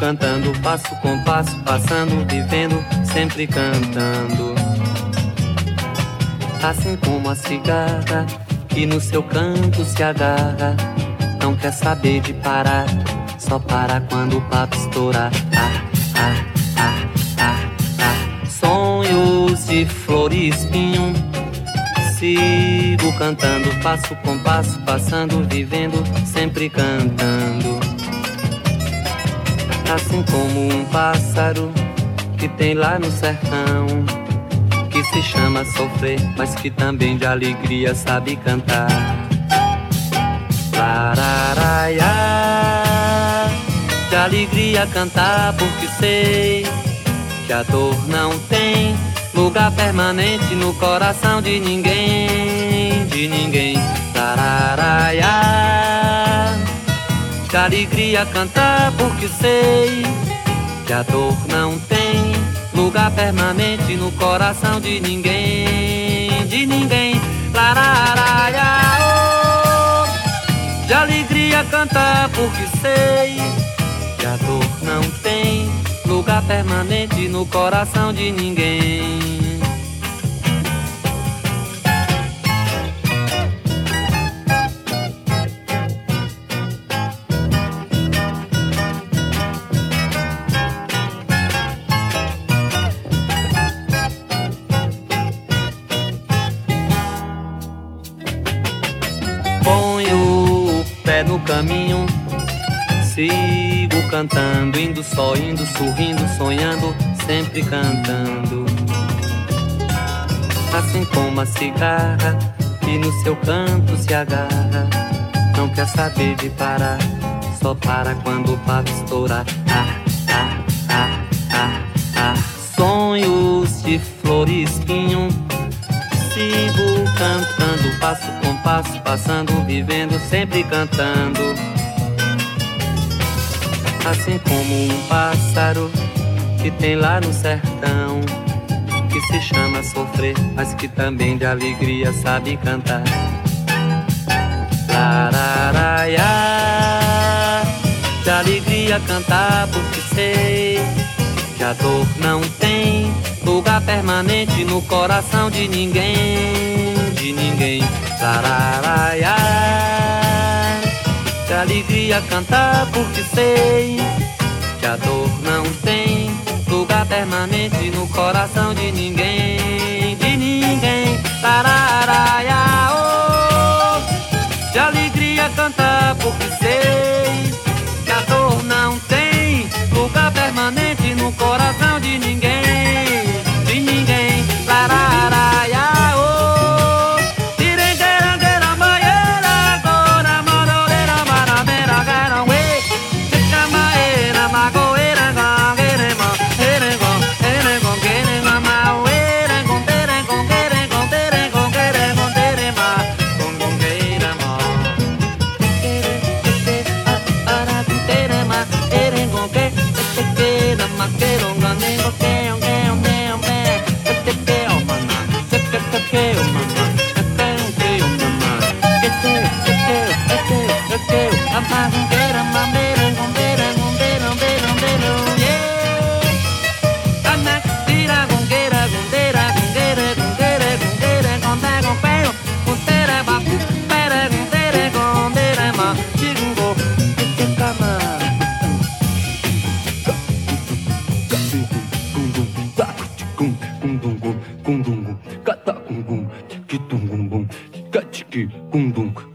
cantando, passo com passo, passando, vivendo, sempre cantando. Assim como a cigarra que no seu canto se agarra, não quer saber de parar, só para quando o papo estourar. Sonhos de flor e espinho, sigo cantando, passo com passo, passando, vivendo, sempre cantando. Assim como um pássaro que tem lá no sertão, que se chama sofrer, mas que também de alegria sabe cantar. Lararaiá, de alegria cantar, porque sei que a dor não tem lugar permanente no coração de ninguém, de ninguém. Lararaiá, de alegria cantar, porque sei que a dor não tem lugar permanente no coração de ninguém, de ninguém. Lararaiá, oh, de alegria cantar, porque sei que a dor não tem lugar permanente no coração de ninguém. Ponho o pé no caminho, sigo cantando, indo só, indo, sorrindo, sonhando, sempre cantando. Assim como a cigarra que no seu canto se agarra, não quer saber de parar, só para quando o papo estourar. Sonhos de flor e espinho, sigo cantando, passo com passo, passando, vivendo, sempre cantando. Assim como um pássaro que tem lá no sertão, que se chama sofrer, mas que também de alegria sabe cantar. Lararaiá, de alegria cantar, porque sei que a dor não tem lugar permanente no coração de ninguém, de ninguém. Lararaiá, de alegria cantar, porque sei que a dor não tem lugar permanente no coração de ninguém, de ninguém. Lararaiá, oh, de alegria cantar, porque sei que a dor não tem lugar permanente no coração de ninguém, de ninguém. Lararaiá, oh, tirenguerangueira, banheira, agora, maroreira, marabeira, garangue, chicamaeira, magoeira, gangueirema, erengon, erengon, guerenga, maueira, gonguerengon, guerengon, guerengon, guerengon, guerema, gongongueirema, araguterema, erengon, guerenga, maqueronga, nengo, queon, queon, queon, queon, mana, queon, mana, queon, mana, queon, amagueira, mameira, gongueira, gongueira, gongueira, gongueira, yeah. Amagueira, gongueira, gongueira, gongueira, gongueira, gongueira, gongueira, gongueira, gongueira, bacu, pera, gongueira, gongueira, ma, chigungo, kama. Kundung, kundung, kata kundung, kitungum, katiki kundung.